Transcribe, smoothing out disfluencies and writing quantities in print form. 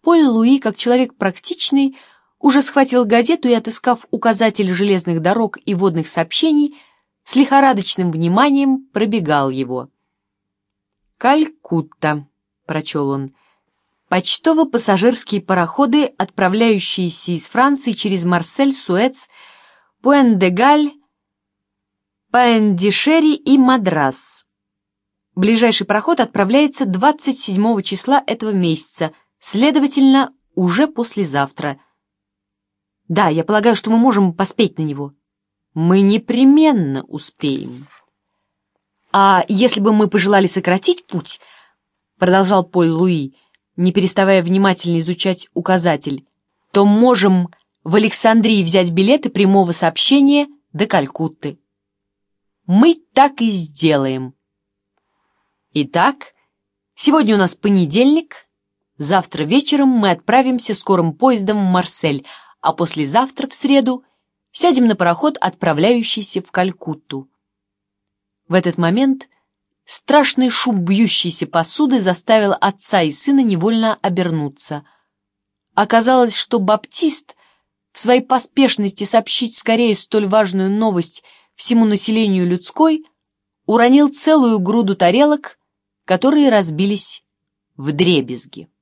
Поль Луи, как человек практичный, уже схватил газету и, отыскав указатель железных дорог и водных сообщений, с лихорадочным вниманием пробегал его. «Калькутта», — прочел он, — «почтово-пассажирские пароходы, отправляющиеся из Франции через Марсель, Суэц, Пуэн-де-Галь, Паэн-ди-Шерри и Мадрас. Ближайший пароход отправляется 27 числа этого месяца, следовательно, уже послезавтра. Да, я полагаю, что мы можем поспеть на него». «Мы непременно успеем». «А если бы мы пожелали сократить путь, — продолжал Поль Луи, не переставая внимательно изучать указатель, — то можем в Александрии взять билеты прямого сообщения до Калькутты. Мы так и сделаем. Итак, сегодня у нас понедельник, завтра вечером мы отправимся скорым поездом в Марсель, а послезавтра, в среду, сядем на пароход, отправляющийся в Калькутту». В этот момент страшный шум бьющейся посуды заставил отца и сына невольно обернуться. Оказалось, что Баптист, в своей поспешности сообщить скорее столь важную новость всему населению людской, уронил целую груду тарелок, которые разбились вдребезги.